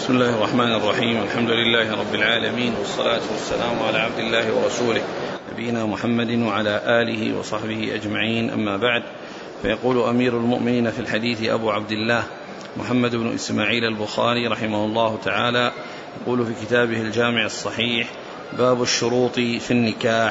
بسم الله الرحمن الرحيم. الحمد لله رب العالمين، والصلاة والسلام على عبد الله ورسوله نبينا محمد وعلى آله وصحبه أجمعين، أما بعد. فيقول أمير المؤمنين في الحديث أبو عبد الله محمد بن إسماعيل البخاري رحمه الله تعالى، يقول في كتابه الجامع الصحيح: باب الشروط في النكاح.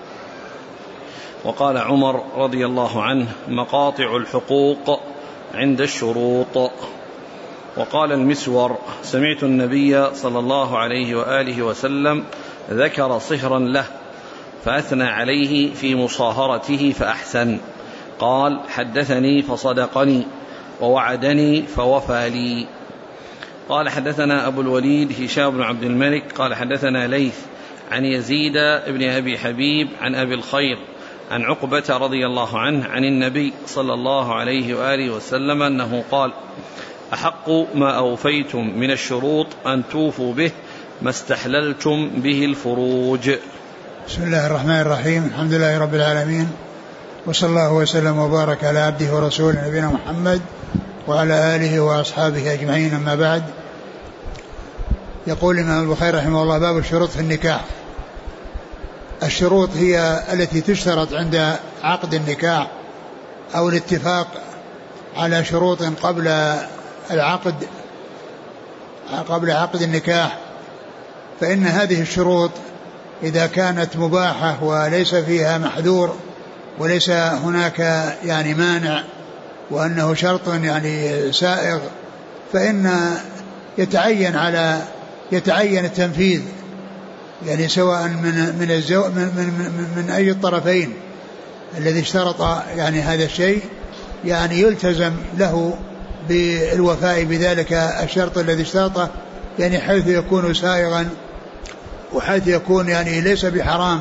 وقال عمر رضي الله عنه: مقاطع الحقوق عند الشروط. وقال المسور: سمعت النبي صلى الله عليه وآله وسلم ذكر صهرا له فأثنى عليه في مصاهرته فأحسن. قال: حدثني فصدقني ووعدني فوفى لي. قال: حدثنا أبو الوليد هشام بن عبد الملك قال: حدثنا ليث عن يزيد بن أبي حبيب عن أبي الخير عن عقبة رضي الله عنه عن النبي صلى الله عليه وآله وسلم أنه قال: أحق ما أوفيتم من الشروط أن توفوا به ما استحللتم به الفروج. بسم الله الرحمن الرحيم. الحمد لله رب العالمين، وصلى الله وسلم وبارك على عبده ورسوله نبينا محمد وعلى آله وأصحابه أجمعين، أما بعد. يقول الإمام البخاري رحمه الله: باب الشروط في النكاح. الشروط هي التي تشترط عند عقد النكاح أو الاتفاق على شروط قبل عقد النكاح، فإن هذه الشروط إذا كانت مباحة وليس فيها محذور وليس هناك يعني مانع وأنه شرط يعني سائغ، فإن يتعين التنفيذ، يعني سواء من أي الطرفين الذي اشترط يعني هذا الشيء، يعني يلتزم له بالوفاء بذلك الشرط الذي اشترطه، يعني حيث يكون سائغا وحيث يكون يعني ليس بحرام،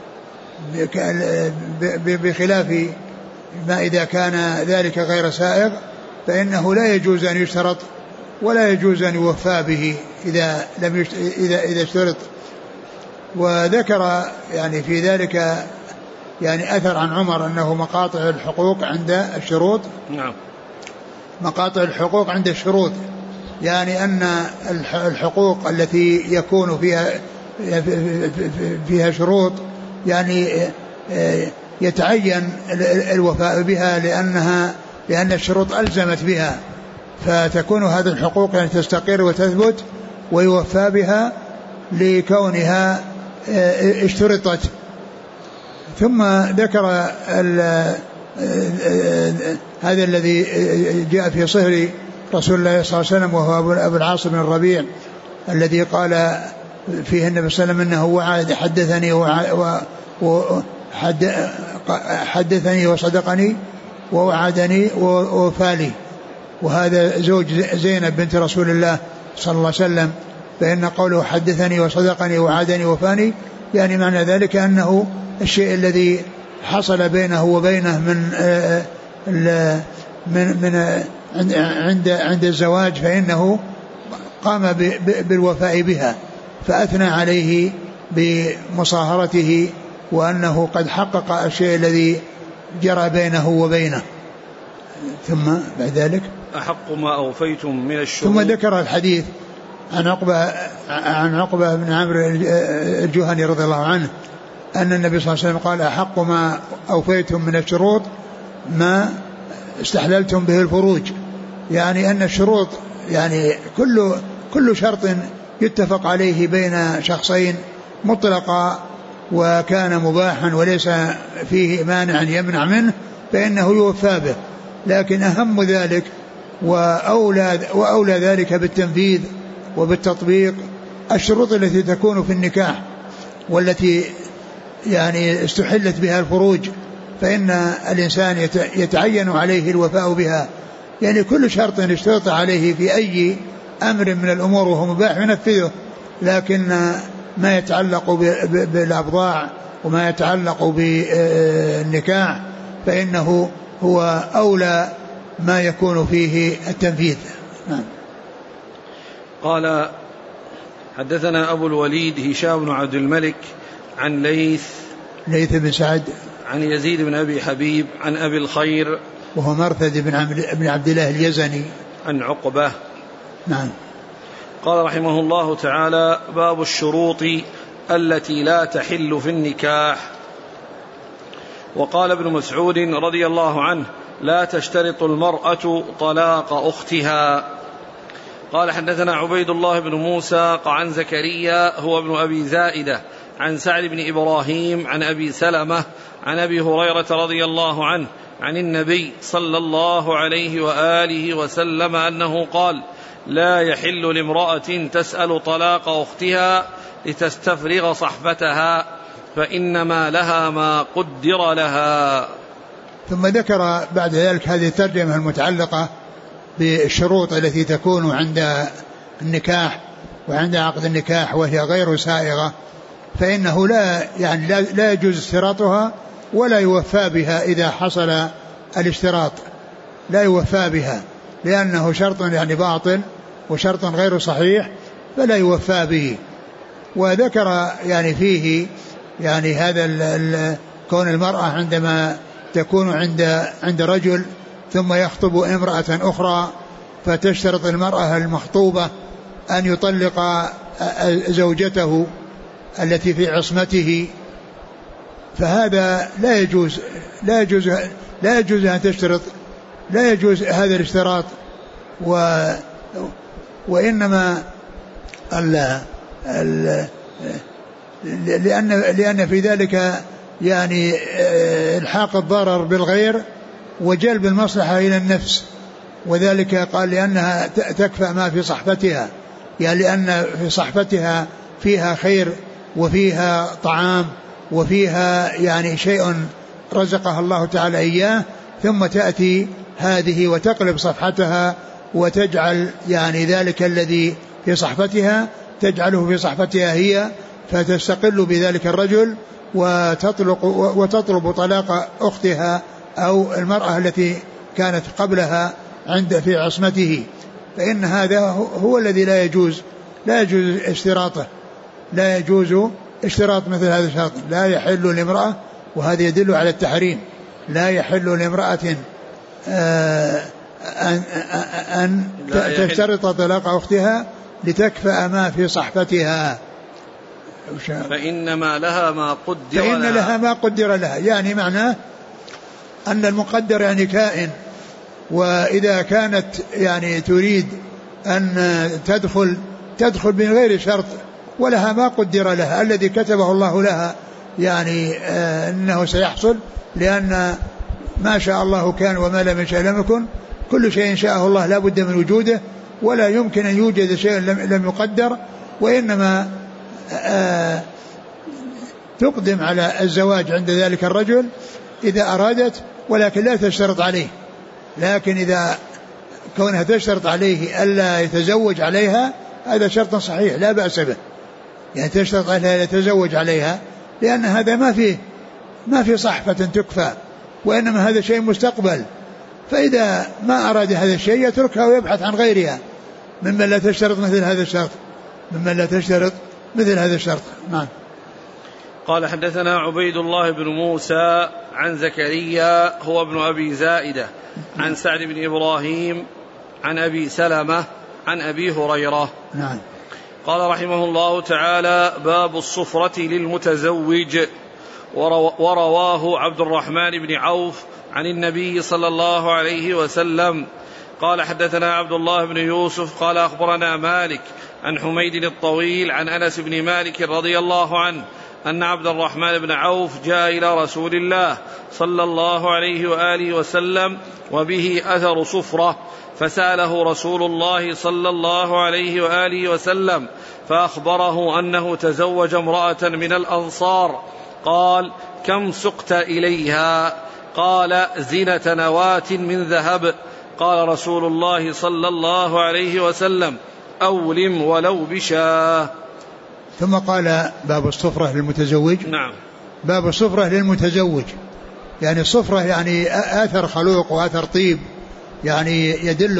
بخلاف ما إذا كان ذلك غير سائغ فإنه لا يجوز أن يشترط ولا يجوز أن يوفى به إذا اشترط. وذكر يعني في ذلك يعني أثر عن عمر أنه مقاطع الحقوق عند الشروط. نعم. مقاطع الحقوق عند الشروط، يعني أن الحقوق التي يكون فيها شروط يعني يتعين الوفاء بها لأن الشروط ألزمت بها، فتكون هذه الحقوق يعني تستقر وتثبت ويوفى بها لكونها اشترطت. ثم ذكر هذا الذي جاء في صهر رسول الله صلى الله عليه وسلم، وهو أبو العاص بن الربيع، الذي قال فيه النبي صلى الله عليه وسلم أنه وعد حدثني وصدقني ووعدني ووفالي. وهذا زوج زينب بنت رسول الله صلى الله عليه وسلم، فإن قوله حدثني وصدقني ووعدني ووفاني يعني معنى ذلك أنه الشيء الذي حصل بينه وبينه عند الزواج فإنه قام بالوفاء بها، فأثنى عليه بمصاهرته وأنه قد حقق الشيء الذي جرى بينه وبينه. ثم بعد ذلك: أحق ما أوفيتم من الشروط. ثم ذكر الحديث عن عقبة بن عمرو الجهني رضي الله عنه أن النبي صلى الله عليه وسلم قال: أحق ما أوفيتم من الشروط ما استحللتم به الفروج. يعني أن الشروط يعني كل شرط يتفق عليه بين شخصين مطلقا وكان مباحا وليس فيه مانع يمنع منه فإنه يوفى به، لكن أهم ذلك وأولى ذلك بالتنفيذ وبالتطبيق الشروط التي تكون في النكاح والتي يعني استحلت بها الفروج، فإن الإنسان يتعين عليه الوفاء بها. يعني كل شرط اشترط عليه في أي أمر من الأمور وهو مباح ينفذه، لكن ما يتعلق بالأبضاع وما يتعلق بالنكاح فإنه هو أولى ما يكون فيه التنفيذ. نعم. قال: حدثنا أبو الوليد هشام بن عبد الملك عن ليث بن سعد عن يزيد بن أبي حبيب عن أبي الخير وهو مرثد بن عبد الله اليزني عن عقبة. نعم. قال رحمه الله تعالى: باب الشروط التي لا تحل في النكاح. وقال ابن مسعود رضي الله عنه: لا تشترط المرأة طلاق أختها. قال حدثنا عبيد الله بن موسى عن زكريا هو ابن أبي زائدة عن سعد بن إبراهيم عن أبي سلمة عن أبي هريرة رضي الله عنه عن النبي صلى الله عليه وآله وسلم أنه قال: لا يحل لامرأة تسأل طلاق أختها لتستفرغ صحبتها فإنما لها ما قدر لها. ثم ذكر بعد ذلك هذه الترجمة المتعلقة بالشروط التي تكون عند النكاح وعند عقد النكاح وهي غير سائغة، فإنه لا يجوز اشتراطها ولا يوفى بها إذا حصل الاشتراط، لا يوفى بها لأنه شرط باطل وشرط غير صحيح فلا يوفى به. وذكر فيه هذا كون المرأة عندما تكون عند رجل ثم يخطب امرأة أخرى فتشترط المرأة المخطوبة أن يطلق زوجته التي في عصمته، فهذا لا يجوز أن تشترط، لا يجوز هذا الاشتراط. وإنما لأن في ذلك الحاق الضرر بالغير وجلب المصلحة إلى النفس، وذلك قال لأنها تكفى ما في صحبتها، لأن في صحبتها فيها خير وفيها طعام وفيها شيء رزقها الله تعالى إياه، ثم تأتي هذه وتقلب صفحتها وتجعل ذلك الذي في صحبتها تجعله في صحبتها هي، فتستقل بذلك الرجل وتطلب طلاق أختها أو المرأة التي كانت قبلها في عصمته، فإن هذا هو الذي لا يجوز اشتراطه، لا يجوز اشتراط مثل هذا الشرط. لا يحل لامرأة، وهذا يدل على التحريم، لا يحل لامرأة أن تشترط طلاق أختها لتكفأ ما في صحبتها، فإنما لها ما قدر فإن لها ما قدر لها، معناه أن المقدر كائن، وإذا كانت تريد أن تدخل من غير شرط ولها ما قدر لها الذي كتبه الله لها أنه سيحصل، لأن ما شاء الله كان وما لم يشاء لم يكن، كل شيء شاءه الله لا بد من وجوده، ولا يمكن أن يوجد شيء لم يقدر، وإنما تقدم على الزواج عند ذلك الرجل إذا أرادت، ولكن لا تشترط عليه. لكن إذا كونها تشترط عليه ألا يتزوج عليها هذا شرط صحيح لا بأس به، تشترط عليها لا يتزوج عليها، لأن هذا ما في صحبة تكفى، وإنما هذا شيء مستقبل، فإذا ما أراد هذا الشيء يتركها ويبحث عن غيرها ممن لا تشترط مثل هذا الشرط. نعم. قال حدثنا عبيد الله بن موسى عن زكريا هو ابن أبي زائدة عن سعد بن إبراهيم عن أبي سلمة عن أبي هريرة. نعم. قال رحمه الله تعالى: باب الصفرة للمتزوج. ورواه عبد الرحمن بن عوف عن النبي صلى الله عليه وسلم قال حدثنا عبد الله بن يوسف قال أخبرنا مالك عن حميد الطويل عن أنس بن مالك رضي الله عنه أن عبد الرحمن بن عوف جاء إلى رسول الله صلى الله عليه وآله وسلم وبه أثر صفرة، فسأله رسول الله صلى الله عليه وآله وسلم فأخبره أنه تزوج امرأة من الأنصار. قال: كم سقت إليها؟ قال: زنة نواة من ذهب. قال رسول الله صلى الله عليه وسلم: أولم ولو بشاه. ثم قال: باب الصفرة للمتزوج. نعم. باب الصفرة للمتزوج، الصفرة آثر خلوق وآثر طيب، يدل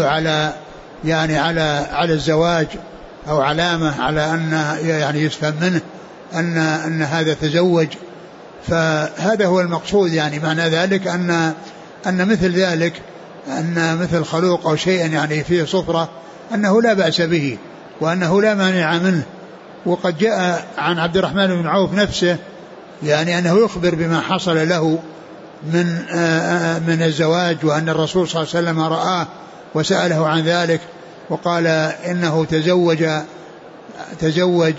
على الزواج، أو علامة على أن يفهم منه أن هذا تزوج، فهذا هو المقصود. معنى ذلك أن مثل ذلك، أن مثل خلوق أو شيء فيه صفرة أنه لا بأس به، وأنه لا مانع منه. وقد جاء عن عبد الرحمن بن عوف نفسه يعني أنه يخبر بما حصل له من الزواج، وأن الرسول صلى الله عليه وسلم رآه وسأله عن ذلك وقال إنه تزوج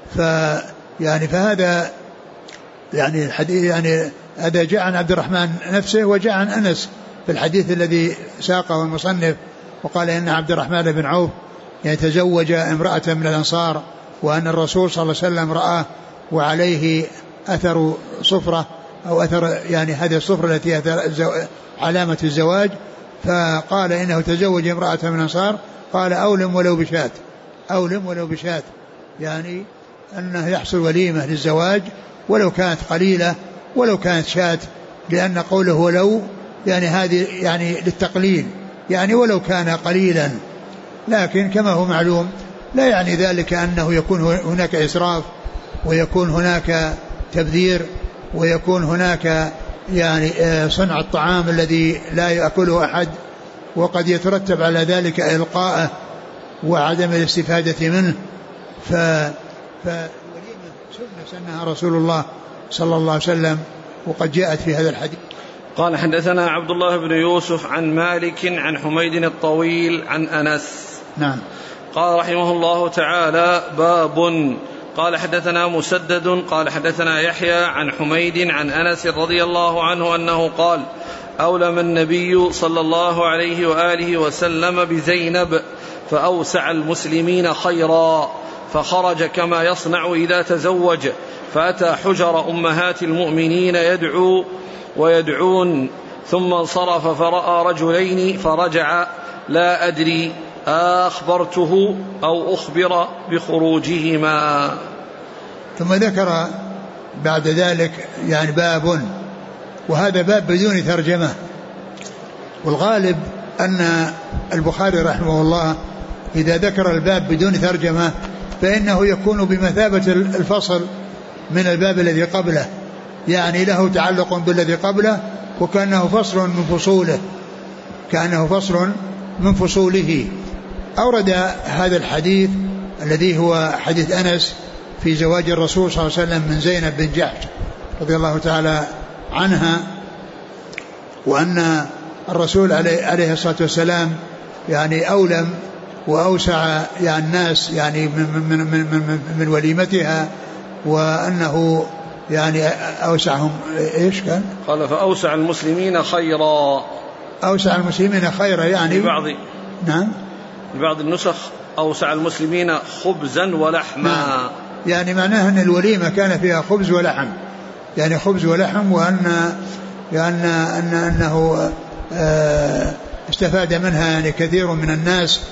فهذا يعني الحديث يعني هذا جاء عن عبد الرحمن نفسه، وجاء عن أنس في الحديث الذي ساقه المصنف وقال إن عبد الرحمن بن عوف يتزوج امرأة من الأنصار، وأن الرسول صلى الله عليه وسلم رآه وعليه أثر صفرة أو أثر يعني هذه الصفرة التي علامة الزواج، فقال إنه تزوج امرأة من الأنصار، قال أولم ولو بشاة، يعني أنه يحصل وليمة للزواج ولو كانت قليلة ولو كانت شاة، لأن قوله ولو يعني هذه يعني للتقليل، يعني ولو كان قليلا، لكن كما هو معلوم لا يعني ذلك أنه يكون هناك إسراف ويكون هناك تبذير ويكون هناك يعني صنع الطعام الذي لا يأكله أحد، وقد يترتب على ذلك إلقاءه وعدم الاستفادة منه. فالوليمة سنها رسول الله صلى الله عليه وسلم، وقد جاءت في هذا الحديث. قال حدثنا عبد الله بن يوسف عن مالك عن حميد الطويل عن أنس. نعم. قال رحمه الله تعالى: باب. قال حدثنا مسدد قال حدثنا يحيى عن حميد عن أنس رضي الله عنه أنه قال: أولم النبي صلى الله عليه وآله وسلم بزينب فأوسع المسلمين خيرا، فخرج كما يصنع إذا تزوج، فأتى حجر أمهات المؤمنين يدعو ويدعون، ثم انصرف فرأى رجلين فرجع: لا أدري أخبرته أو أخبر بخروجهما. ثم ذكر بعد ذلك يعني باب، وهذا باب بدون ترجمة، والغالب أن البخاري رحمه الله إذا ذكر الباب بدون ترجمة فإنه يكون بمثابة الفصل من الباب الذي قبله، يعني له تعلق بالذي قبله وكأنه فصل من فصوله. أورد هذا الحديث الذي هو حديث أنس في زواج الرسول صلى الله عليه وسلم من زينب بن جحش رضي الله تعالى عنها، وأن الرسول عليه الصلاة والسلام يعني أولم وأوسع يعني الناس يعني من وليمتها، وأنه يعني أوسعهم إيش كان؟ قال: فأوسع المسلمين خيرا. أوسع المسلمين خيرا يعني نعم، ببعض النسخ أوسع المسلمين خبزا ولحما. نعم. يعني معناه أن الوليمة كان فيها خبز ولحم، يعني خبز ولحم، أنه استفاد منها يعني كثير من الناس.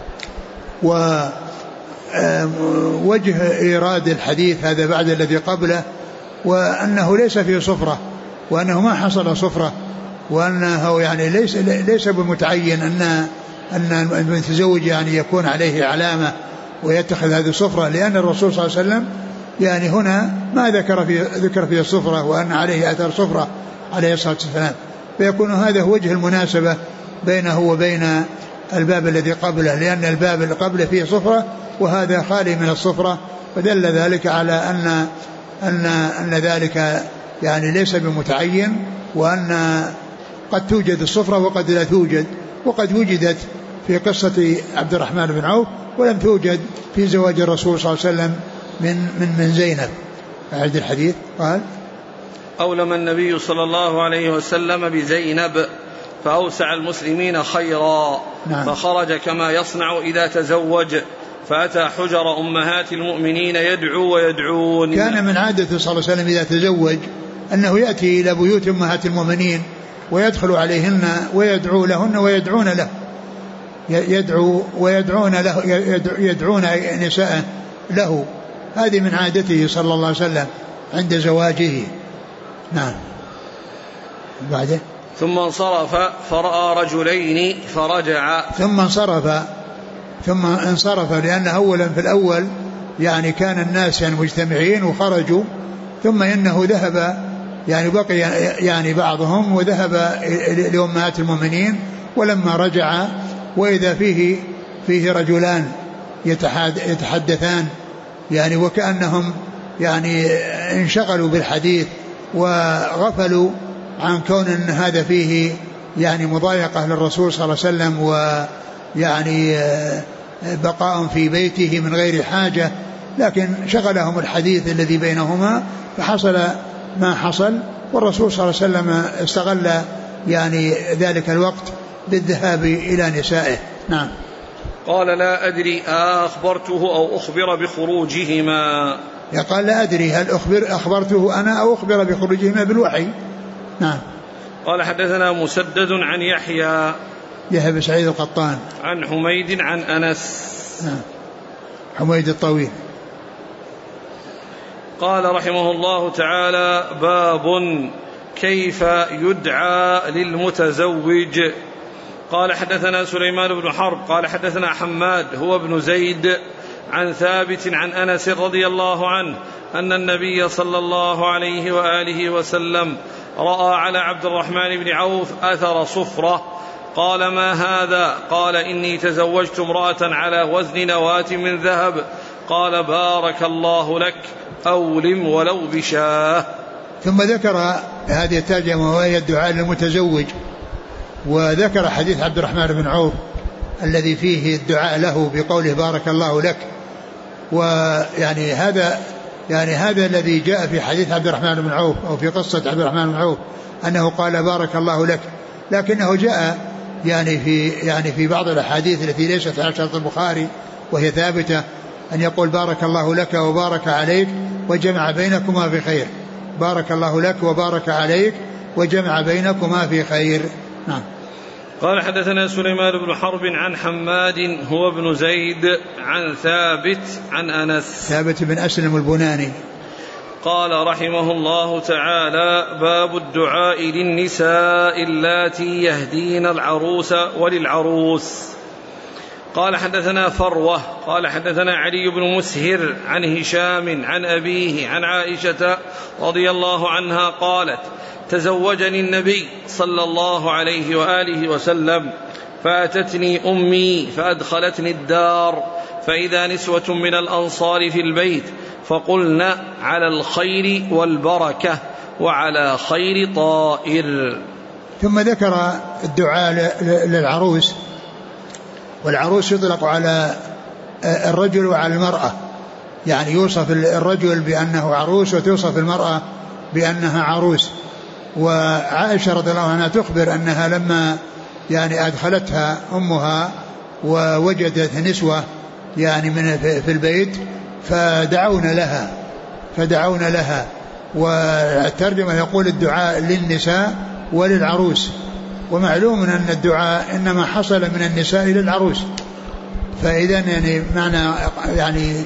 ووجه إيراد الحديث هذا بعد الذي قبله، وأنه ليس فيه صفرة، وأنه ما حصل صفرة، وأنه يعني ليس بمتعين أن المتزوج يعني يكون عليه علامة ويتخذ هذه الصفرة، لأن الرسول صلى الله عليه وسلم يعني هنا ما ذكر فيه الصفرة وأن عليه أثر صفرة عليه الصلاة والسلام، فيكون هذا هو وجه المناسبة بينه وبين الباب الذي قبله، لأن الباب اللي قبله فيه صفرة وهذا خالي من الصفرة، فدل ذلك على أن ذلك يعني ليس بمتعين، وأن قد توجد الصفرة وقد لا توجد، وقد وجدت في قصة عبد الرحمن بن عوف ولم توجد في زواج الرسول صلى الله عليه وسلم من زينب. أعد الحديث. قال: أولم النبي صلى الله عليه وسلم بزينب فأوسع المسلمين خيرا. نعم. فخرج كما يصنع إذا تزوج، فأتى حجر أمهات المؤمنين يدعو ويدعون. كان من عادة صلى الله عليه وسلم إذا تزوج أنه يأتي إلى بيوت أمهات المؤمنين ويدخل عليهن ويدعو لهن ويدعون له، يدعون نساء له، هذه من عادته صلى الله عليه وسلم عند زواجه. نعم. بعده: ثم انصرف فرأى رجلين فرجع. ثم انصرف لأن أولا في الأول يعني كان الناس يعني مجتمعين وخرجوا، ثم إنه ذهب يعني بقي يعني بعضهم وذهب لأمهات المؤمنين، ولما رجع وإذا فيه رجلان يتحدثان يعني وكأنهم يعني انشغلوا بالحديث وغفلوا عن كون أن هذا فيه يعني مضايقة للرسول صلى الله عليه وسلم ويعني بقاء في بيته من غير حاجة، لكن شغلهم الحديث الذي بينهما فحصل ما حصل، والرسول صلى الله عليه وسلم استغل يعني ذلك الوقت بالذهاب إلى نسائه. نعم. قال لا أدري أخبرته أو أخبر بخروجهما. قال لا أدري هل أخبرته أنا أو أخبر بخروجهما بالوحي. نعم. قال حدثنا مسدد عن يحيى بن سعيد القطان عن حميد عن أنس. نعم. حميد الطويل. قال رحمه الله تعالى باب كيف يدعى للمتزوج. قال حدثنا سليمان بن حرب قال حدثنا حماد هو بن زيد عن ثابت عن أنس رضي الله عنه أن النبي صلى الله عليه وآله وسلم رأى على عبد الرحمن بن عوف أثر صفرة. قال ما هذا؟ قال إني تزوجت امرأة على وزن نواة من ذهب. قال بارك الله لك أولم ولو بشاه. ثم ذكر هذه الترجمة وهي الدعاء للمتزوج، وذكر حديث عبد الرحمن بن عوف الذي فيه الدعاء له بقوله بارك الله لك. ويعني هذا الذي جاء في حديث عبد الرحمن بن عوف أو في قصة عبد الرحمن بن عوف أنه قال بارك الله لك، لكنه جاء يعني في بعض الأحاديث التي ليست على شرط البخاري وهي ثابتة أن يقول بارك الله لك وبارك عليك وجمع بينكما في خير. بارك الله لك وبارك عليك وجمع بينكما في خير. نعم. قال حدثنا سليمان بن حرب عن حماد هو بن زيد عن ثابت عن أنس ثابت بن أسلم البناني. قال رحمه الله تعالى باب الدعاء للنساء اللاتي يهدين العروس وللعروس. قال حدثنا فروة قال حدثنا علي بن مسهر عن هشام عن أبيه عن عائشة رضي الله عنها قالت تزوجني النبي صلى الله عليه وآله وسلم فأتتني أمي فأدخلتني الدار فإذا نسوة من الأنصار في البيت فقلنا على الخير والبركة وعلى خير طائر. ثم ذكر الدعاء للعروس، والعروس يطلق على الرجل وعلى المرأة، يعني يوصف الرجل بأنه عروس وتوصف المرأة بأنها عروس. وعائشة رضي الله عنها تخبر أنها لما يعني أدخلتها أمها ووجدت نسوة يعني في البيت فدعونا لها. والترجمة يقول الدعاء للنساء وللعروس، ومعلوم أن الدعاء إنما حصل من النساء للعروس، فإذا يعني معنى يعني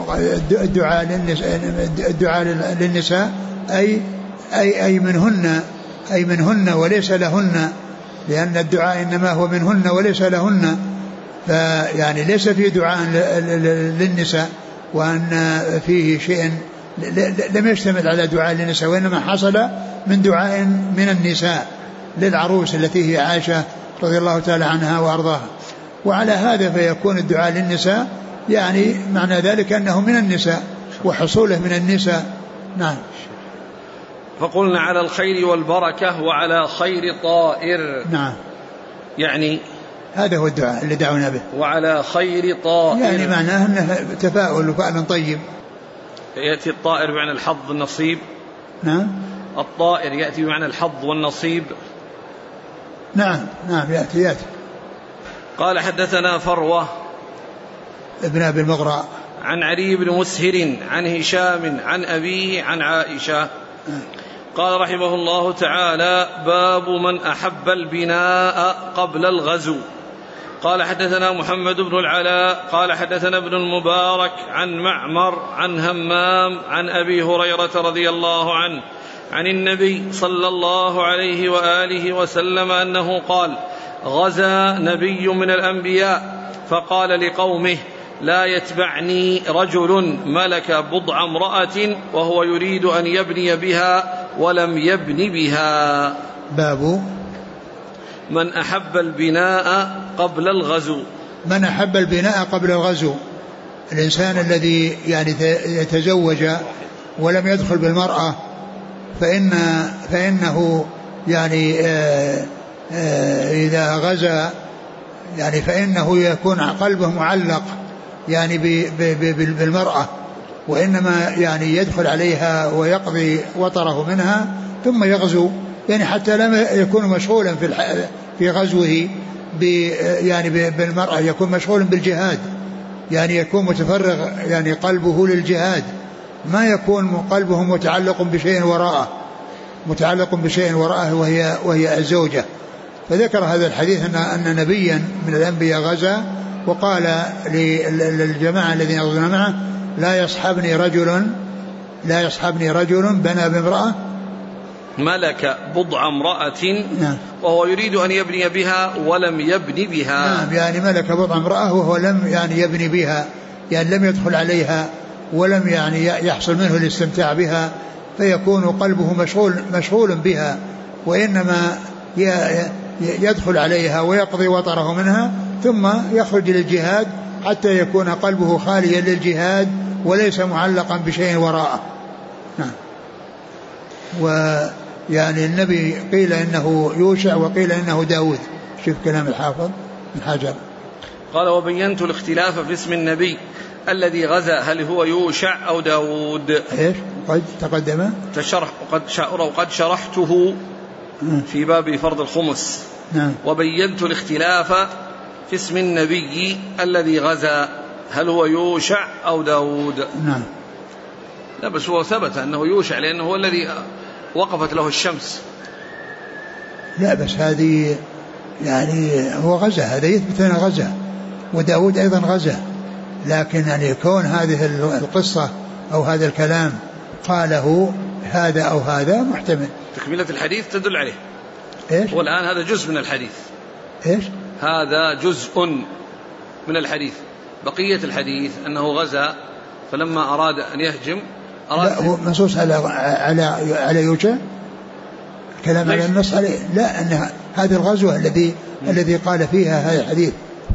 الدعاء للنساء أي منهن وليس لهن، لأن الدعاء إنما هو منهن وليس لهن، فيعني ليس فيه دعاء للنساء وأن فيه شيء لم يشتمل على دعاء للنساء، وإنما حصل من دعاء من النساء للعروس التي هي عائشة رضي الله تعالى عنها وأرضاها. وعلى هذا فيكون الدعاء للنساء يعني معنى ذلك أنه من النساء وحصوله من النساء. نعم. فقلنا على الخير والبركة وعلى خير طائر. نعم. يعني هذا هو الدعاء اللي دعونا به، وعلى خير طائر، يعني معناه أنه تفاؤل وفعل طيب. يأتي الطائر بمعنى الحظ والنصيب. نعم. الطائر يأتي بمعنى الحظ والنصيب. نعم يأتي. قال حدثنا فروة ابن أبي المغراء عن علي بن مسهر عن هشام عن أبيه عن عائشة. قال رحمه الله تعالى باب من أحب البناء قبل الغزو. قال حدثنا محمد بن العلاء قال حدثنا ابن المبارك عن معمر عن همام عن أبي هريرة رضي الله عنه عن النبي صلى الله عليه وآله وسلم أنه قال غزا نبي من الأنبياء فقال لقومه لا يتبعني رجل ملك بضع امرأة وهو يريد أن يبني بها ولم يبن بها. باب من أحب البناء قبل الغزو. من أحب البناء قبل الغزو، الإنسان الذي يعني يتزوج ولم يدخل بالمرأة فإنه يعني إذا غزا يعني فإنه يكون قلبه معلق يعني بالمرأة، وإنما يعني يدخل عليها ويقضي وطره منها ثم يغزو، يعني حتى لم يكون مشغولا في غزوه يعني بالمرأة، يكون مشغولا بالجهاد، يعني يكون متفرغ يعني قلبه للجهاد، ما يكون قلبه متعلق بشيء وراءه وهي الزوجة. فذكر هذا الحديث أن نبيا من الأنبياء غزا وقال للجماعة الذين غزونا معه لا يصحبني رجل بنى بامرأة ملك بضع امرأة وهو يريد أن يبني بها ولم يبني بها. نعم، يعني ملك بضع امرأة وهو لم يعني يبني بها، يعني لم يدخل عليها ولم يعني يحصل منه الاستمتاع بها، فيكون قلبه مشغول بها، وإنما يدخل عليها ويقضي وطره منها ثم يخرج للجهاد حتى يكون قلبه خاليا للجهاد وليس معلقا بشيء وراءه. نعم. ويعني النبي قيل إنه يوشع وقيل إنه داود. شوف كلام الحافظ بن حجر قال وبينت الاختلاف في اسم النبي الذي غزا هل هو يوشع أو داود. إيش قد تقدم وقد شرحته في باب فرض الخمس. نعم. وبينت الاختلاف في اسم النبي الذي غزا هل هو يوشع أو داود. نعم. لا بس هو ثبت أنه يوشع لأنه هو الذي وقفت له الشمس. لا بس هذه يعني هو غزا، هذا يثبت أنه غزا، وداود أيضا غزا، لكن يعني كون هذه القصة أو هذا الكلام قاله هذا أو هذا محتمل. تكملة الحديث تدل عليه. إيش؟ والآن هذا جزء من الحديث. إيش؟ هذا جزء من الحديث، بقية الحديث أنه غزا فلما أراد أن يهجم لا هو منصوص على يوشع، الكلام على النص عليه، لا أن هذه الغزوة الذي قال فيها هذا الحديث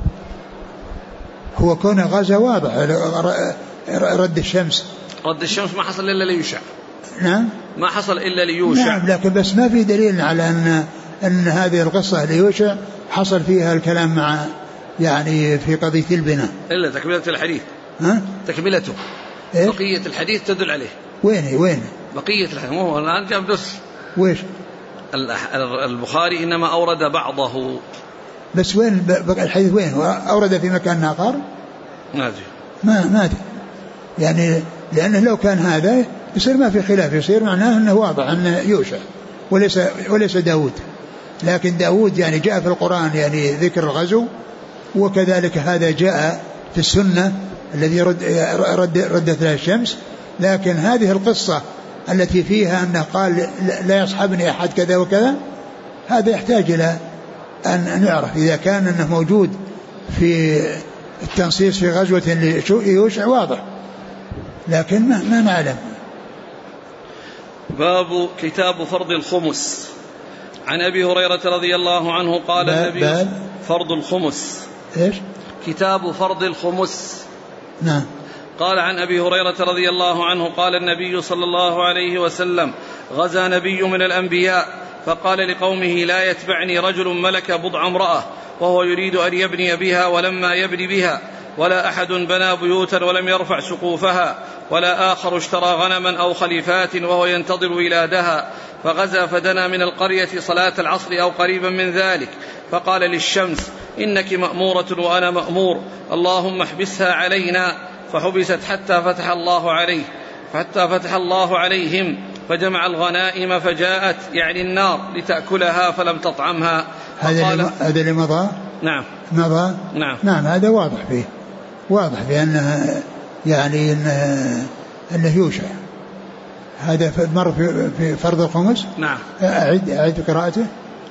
هو كون غزا واضح. رد الشمس ما حصل إلا ليوشع. نعم، ما حصل إلا ليوشع. نعم، لكن بس ما في دليل على أن هذه القصة ليوشع حصل فيها الكلام مع يعني في قضية البناء إلا تكملة الحديث. تكملته. إيه؟ بقية الحديث تدل عليه. وين بقية الحديث؟ هو الآن جاب دس. ويش؟ البخاري إنما أورد بعضه. بس وين الحديث؟ وين أورد في مكان آخر؟ ما أدري يعني، لأنه لو كان هذا يصير ما في خلاف، يصير معناه أنه واضح أنه يوشع وليس داود. لكن داود يعني جاء في القرآن يعني ذكر الغزو، وكذلك هذا جاء في السنة الذي ردت له الشمس. لكن هذه القصة التي فيها أنه قال لا يصحبني أحد كذا وكذا، هذا يحتاج إلى أن نعرف إذا كان أنه موجود في التنصيص في غزوة ليوشع واضح، لكن ما نعلم. باب كتاب فرض الخمس. عن أبي هريرة رضي الله عنه قال النبي فرض الخمس. إيش؟ كتاب فرض الخمس. نعم. قال عن أبي هريرة رضي الله عنه قال النبي صلى الله عليه وسلم غزا نبي من الأنبياء فقال لقومه لا يتبعني رجل ملك بضع امرأة وهو يريد أن يبني بها ولما يبني بها، ولا أحد بنى بيوتا ولم يرفع سقوفها، ولا آخر اشترى غنما أو خليفات وهو ينتظر ولادها، فغزا فدنا من القرية صلاة العصر أو قريبا من ذلك، فقال للشمس إنك مأمورة وأنا مأمور، اللهم احبسها علينا، فحبست حتى فتح الله عليهم، فجمع الغنائم فجاءت يعني النار لتأكلها فلم تطعمها. هذا اللي مضى. نعم. مضى. نعم هذا واضح بأنه يعني أنه يوشع. هذا مر في فرض الخمس. نعم. أعد قراءته.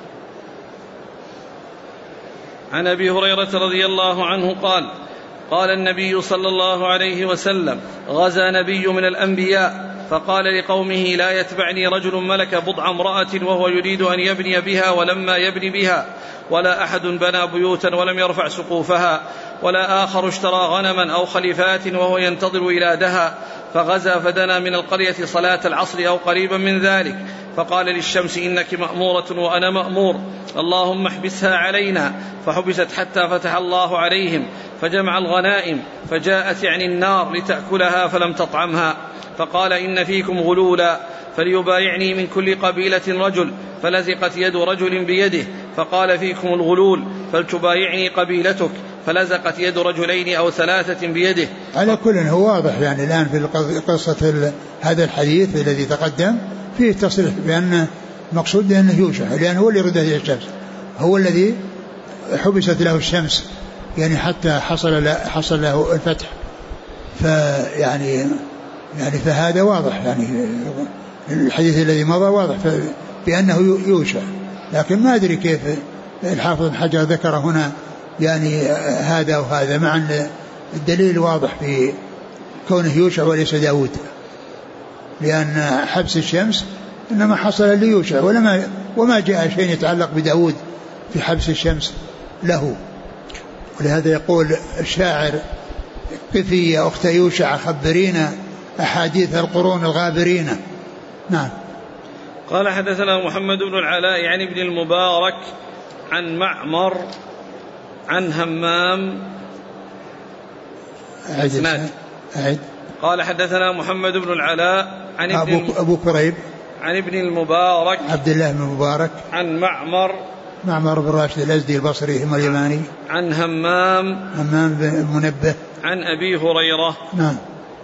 عن أبي هريرة رضي الله عنه قال النبي صلى الله عليه وسلم غزا نبي من الأنبياء فقال لقومه لا يتبعني رجل ملك بضع امرأة وهو يريد أن يبني بها ولما يبني بها، ولا أحد بنى بيوتا ولم يرفع سقوفها، ولا آخر اشترى غنما أو خليفات وهو ينتظر ولادها، فغزا فدنا من القرية صلاة العصر أو قريبا من ذلك، فقال للشمس إنك مأمورة وأنا مأمور، اللهم احبسها علينا، فحبست حتى فتح الله عليهم، فجمع الغنائم، فجاءت يعني النار لتأكلها فلم تطعمها، فقال إن فيكم غلولا، فليبايعني من كل قبيلة رجل، فلزقت يد رجل بيده، فقال فيكم الغلول، فلتبايعني قبيلتك، فلزقت يد رجلين أو 3 بيده. على كل هو واضح يعني الآن في قصة هذا الحديث الذي تقدم فيه تصريح بأن مقصود أنه يوشع، لأنه هو اللي رد هذه الشمس، هو الذي حبست له الشمس يعني حتى حصل له الفتح، فيعني فهذا واضح يعني الحديث الذي مضى واضح بأنه يوشع، لكن ما أدري كيف الحافظ بن حجر ذكر هنا يعني هذا وهذا، مع أن الدليل واضح في كونه يوشع وليس داود، لأن حبس الشمس إنما حصل ليوشع وما جاء شيء يتعلق بداود في حبس الشمس له. ولهذا يقول الشاعر قفي يا أخت يوشع خبرينا أحاديث القرون الغابرين. نعم. قال حدثنا محمد بن العلاء عن ابن المبارك عن معمر عن همام. قال حدثنا محمد بن العلاء عن أبو كريب عن ابن المبارك عبد الله بن المبارك عن معمر بن راشد الأزدي البصري ثم اليماني عن همام بن منبه عن أبي هريرة. نعم.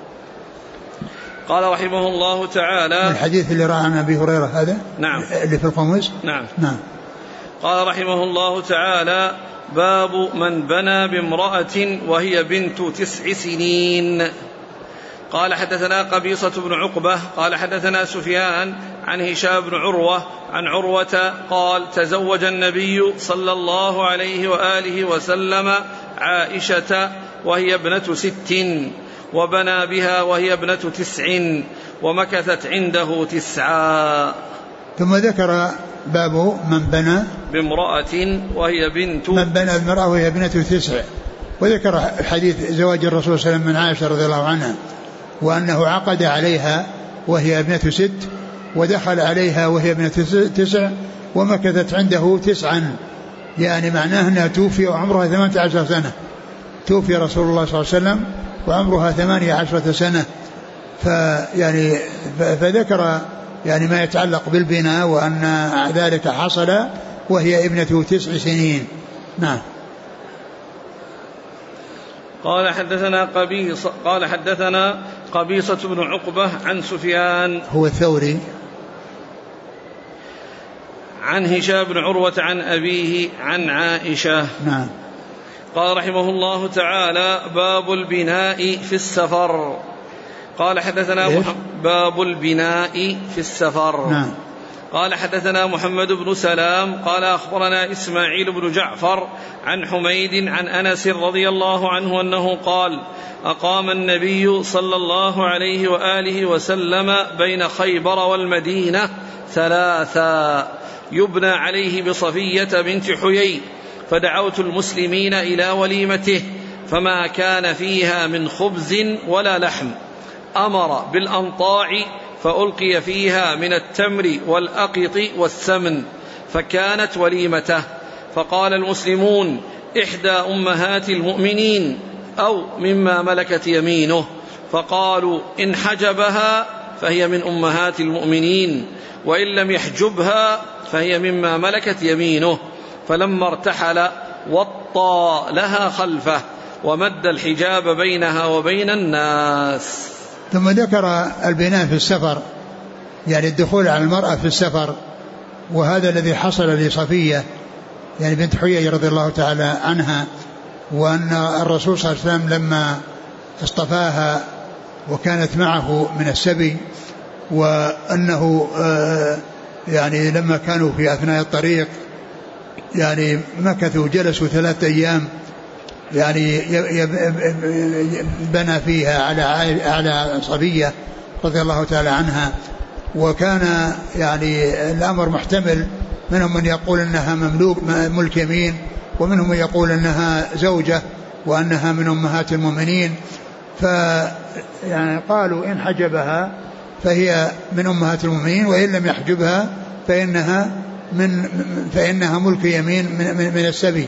قال رحمه الله تعالى الحديث اللي رأى عن أبي هريرة هذا نعم اللي في الخمس. نعم. قال رحمه الله تعالى باب من بنى بامرأة وهي بنت 9 سنين. قال حدثنا قبيصة بن عقبة قال حدثنا سفيان عن هشام بن عروة عن عروة قال تزوج النبي صلى الله عليه وآله وسلم عائشة وهي ابنة 6 وبنى بها وهي ابنة 9 ومكثت عنده 9. ثم ذكر باب من بنى بامرأة وهي بنت من بنى المرأة وهي ابنة 9، وذكر حديث زواج الرسول صلى الله عليه وسلم من عائشة رضي الله عنها وأنه عقد عليها وهي ابنة 6 ودخل عليها وهي ابنة 9 ومكثت عنده 9، يعني معناه أنها توفي وعمرها 18 سنة، توفي رسول الله صلى الله عليه وسلم وعمرها 18 سنة. فذكر يعني ما يتعلق بالبناء وأن ذلك حصل وهي ابنة 9 سنين. نعم. قال حدثنا قبيصة بن عقبة عن سفيان هو الثوري عن هشام بن عروة عن أبيه عن عائشة. نعم. قال رحمه الله تعالى باب البناء في السفر. قال حدثنا باب البناء في السفر. نعم. قال حدثنا محمد بن سلام قال أخبرنا إسماعيل بن جعفر عن حميد عن أنس رضي الله عنه أنه قال أقام النبي صلى الله عليه وآله وسلم بين خيبر والمدينة 3 يبنى عليه بصفية بنت حيي، فدعوت المسلمين إلى وليمته فما كان فيها من خبز ولا لحم، أمر بالأنطاع فألقي فيها من التمر والأقط والسمن، فكانت وليمته. فقال المسلمون إحدى أمهات المؤمنين أو مما ملكت يمينه، فقالوا إن حجبها فهي من أمهات المؤمنين، وإن لم يحجبها فهي مما ملكت يمينه. فلما ارتحل وطى لها خلفه ومد الحجاب بينها وبين الناس. ثم ذكر البناء في السفر، يعني الدخول على المرأة في السفر، وهذا الذي حصل لصفية يعني بنت حيي رضي الله تعالى عنها، وأن الرسول صلى الله عليه وسلم لما اصطفاها وكانت معه من السبي، وأنه يعني لما كانوا في أثناء الطريق يعني مكثوا جلسوا 3 أيام، يعني بنى فيها على صبية رضي الله تعالى عنها. وكان يعني الأمر محتمل، منهم من يقول أنها ملك يمين، ومنهم من يقول أنها زوجة وأنها من أمهات المؤمنين. يعني قالوا إن حجبها فهي من أمهات المؤمنين، وإن لم يحجبها فإنها ملك يمين من السبي.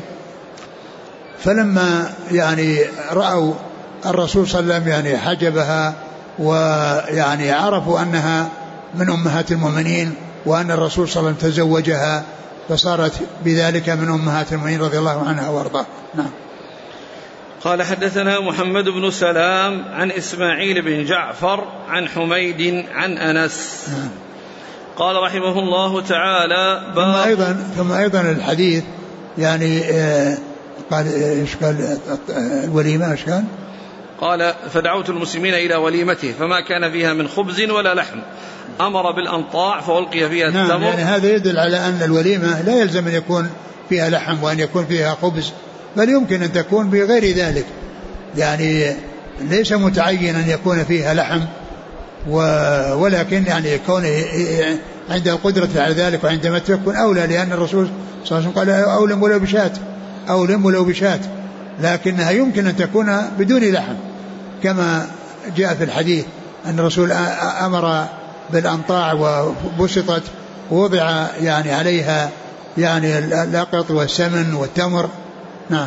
فلما يعني رأوا الرسول صلى الله عليه وسلم يعني حجبها، ويعني عرفوا أنها من أمهات المؤمنين وأن الرسول صلى الله عليه وسلم تزوجها، فصارت بذلك من أمهات المؤمنين رضي الله عنها وارضاها. نعم. قال حدثنا محمد بن سلام عن إسماعيل بن جعفر عن حميد عن أنس. نعم. قال رحمه الله تعالى ثم أيضا الحديث يعني قال إيش قال الوليمة إيش قال فدعوت المسلمين إلى وليمته فما كان فيها من خبز ولا لحم، أمر بالأنطاع فألقي فيها التمر. نعم، يعني هذا يدل على أن الوليمة لا يلزم أن يكون فيها لحم وأن يكون فيها خبز، بل يمكن أن تكون بغير ذلك، يعني ليس متعين أن يكون فيها لحم، ولكن يعني يكون عند القدرة على ذلك وعندما تكون أولى، لأن الرسول صلى الله عليه وسلم قال أولم ولو بشاة، لكنها يمكن أن تكون بدون لحم، كما جاء في الحديث أن الرسول أمر بالأنطاع وبسطت ووضع يعني عليها يعني اللقط والسمن والتمر. نعم.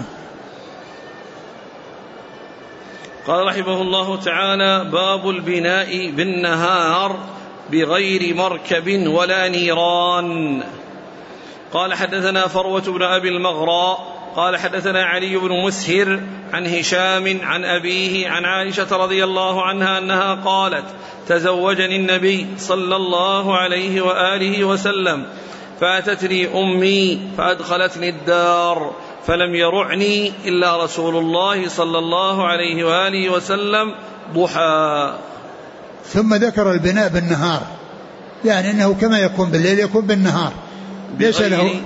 قال رحمه الله تعالى باب البناء بالنهار بغير مركب ولا نيران. قال حدثنا فروة بن أبي المغراء قال حدثنا علي بن مسهر عن هشام عن أبيه عن عائشة رضي الله عنها أنها قالت تزوجني النبي صلى الله عليه وآله وسلم فأتتني أمي فأدخلتني الدار فلم يرعني إلا رسول الله صلى الله عليه وآله وسلم ضحى. ثم ذكر البناء بالنهار، يعني أنه كما يكون بالليل يكون بالنهار، ليس له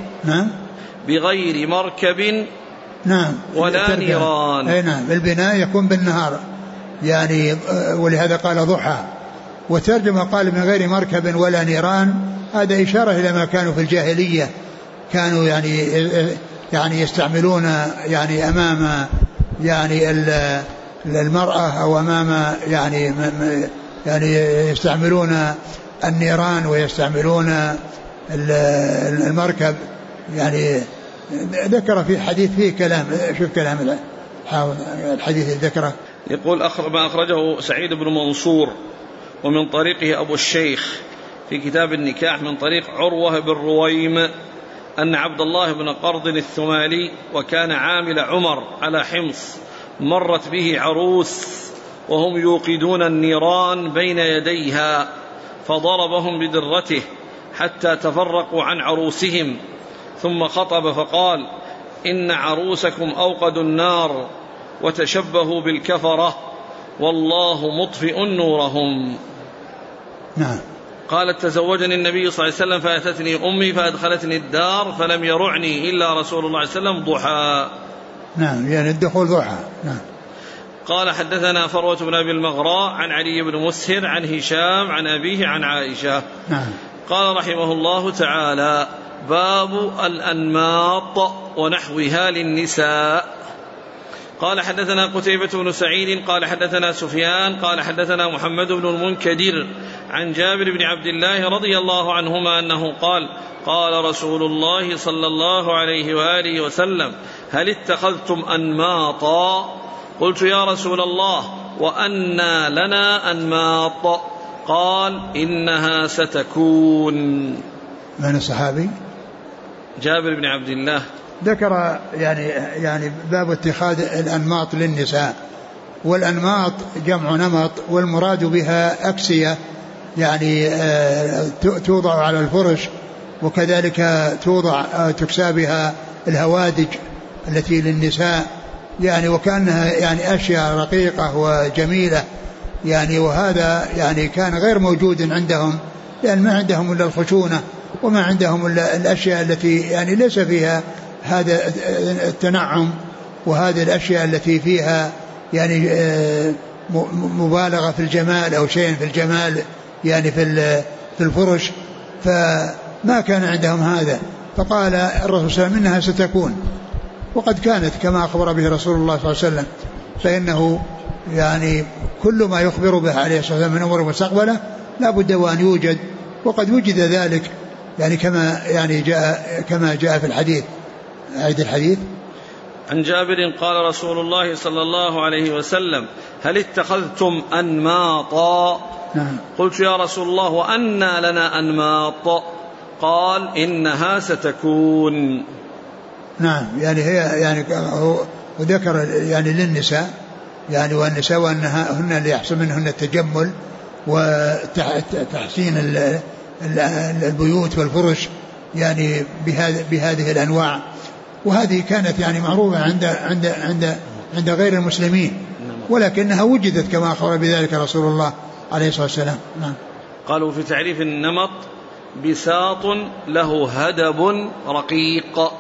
بغير مركب نعم ولا نيران. أي نعم، البناء يكون بالنهار يعني، ولهذا قال ضحى. وترجمة قال من غير مركب ولا نيران، هذا إشارة إلى ما كانوا في الجاهلية، كانوا يعني يستعملون يعني أمام يعني المرأة أو أمام يعني يستعملون النيران ويستعملون المركب. يعني ذكر في حديث فيه كلام، شوف كلام الحديث ذكره، يقول ما أخرجه سعيد بن منصور ومن طريقه أبو الشيخ في كتاب النكاح من طريق عروة بن رويم أن عبد الله بن قرض الثمالي وكان عامل عمر على حمص مرت به عروس وهم يوقدون النيران بين يديها فضربهم بدرته حتى تفرقوا عن عروسهم، ثم خطب فقال إن عروسكم أوقدوا النار وتشبهوا بالكفرة والله مطفئ نورهم. نعم. قالت تزوجني النبي صلى الله عليه وسلم فأتتني أمي فأدخلتني الدار فلم يرعني إلا رسول الله صلى الله عليه وسلم ضحى. نعم، يعني الدخول ضحى. نعم. قال حدثنا فروة بن أبي المغراء عن علي بن مسهر عن هشام عن أبيه عن عائشة. نعم. قال رحمه الله تعالى باب الأنماط ونحوها للنساء. قال حدثنا قتيبة بن سعيد قال حدثنا سفيان قال حدثنا محمد بن المنكدر عن جابر بن عبد الله رضي الله عنهما أنه قال قال رسول الله صلى الله عليه وآله وسلم هل اتخذتم أنماطا؟ قلت يا رسول الله وأنى لنا أنماط؟ قال إنها ستكون. من الصحابي؟ جابر بن عبد الله. ذكر يعني باب اتخاذ الأنماط للنساء، والأنماط جمع نمط، والمراد بها أكسية يعني توضع على الفرش، وكذلك تكسى بها الهوادج التي للنساء يعني، وكأنها يعني أشياء رقيقة وجميلة يعني، وهذا يعني كان غير موجود عندهم، لأن ما عندهم إلا الخشونة وما عندهم إلا الأشياء التي يعني ليس فيها هذا التنعم، وهذه الأشياء التي فيها يعني مبالغة في الجمال أو شيء في الجمال يعني في الفرش، فما كان عندهم هذا. فقال الرسول صلى الله عليه وسلم إنها ستكون، وقد كانت كما أخبر به رسول الله صلى الله عليه وسلم، فإنه يعني كل ما يخبر به عليه الصلاة والسلام من أمور المستقبلة لا بد وأن يوجد، وقد وجد ذلك يعني كما جاء في الحديث. أعيد الحديث. عن جابر قال رسول الله صلى الله عليه وسلم هل اتخذتم أنماطا؟ نعم. قلت يا رسول الله وأنى لنا أنماط؟ قال إنها ستكون. نعم، يعني هي يعني وذكر يعني للنساء يعني والنساء وأنهن اللي يحصل منهن التجمل وتحسين البيوت والفرش يعني بهذه الأنواع، وهذه كانت يعني معروفة عند غير المسلمين، ولكنها وجدت كما أخبر بذلك رسول الله عليه الصلاة والسلام. نعم. قالوا في تعريف النمط بساط له هدب رقيق،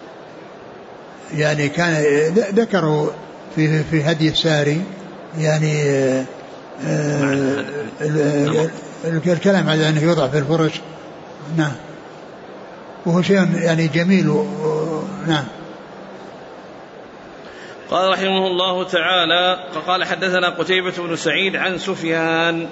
يعني كان ذكروا في هدي الساري يعني الكلام على أنه يوضع في الفرش. نعم، وهو شيء يعني جميل. نعم. قال رحمه الله تعالى قال حدثنا قتيبة بن سعيد عن سفيان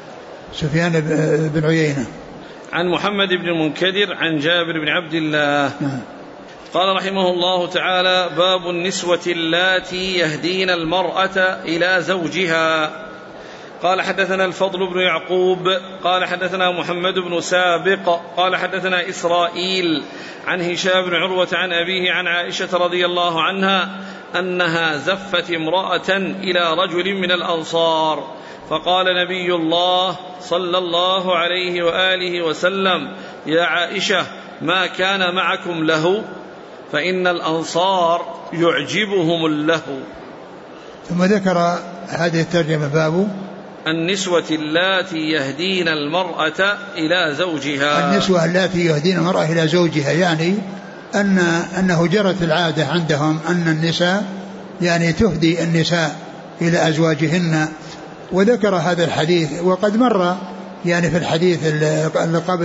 بن عيينة عن محمد بن المنكدر عن جابر بن عبد الله. نعم. قال رحمه الله تعالى باب النسوة اللاتي يهدين المرأة إلى زوجها. قال حدثنا الفضل بن يعقوب قال حدثنا محمد بن سابق قال حدثنا إسرائيل عن هشام بن عروة عن أبيه عن عائشة رضي الله عنها أنها زفت امرأة إلى رجل من الأنصار، فقال نبي الله صلى الله عليه وآله وسلم يا عائشة ما كان معكم له؟ فإن الأنصار يعجبهم اللهو. ثم ذكر هذه الترجمة باب النسوة اللاتي يهدين المرأة إلى زوجها. النسوة اللاتي يهدين المرأة إلى زوجها، يعني أنه جرت العادة عندهم أن النساء يعني تهدي النساء إلى أزواجهن، وذكر هذا الحديث. وقد مر يعني في الحديث اللي قبل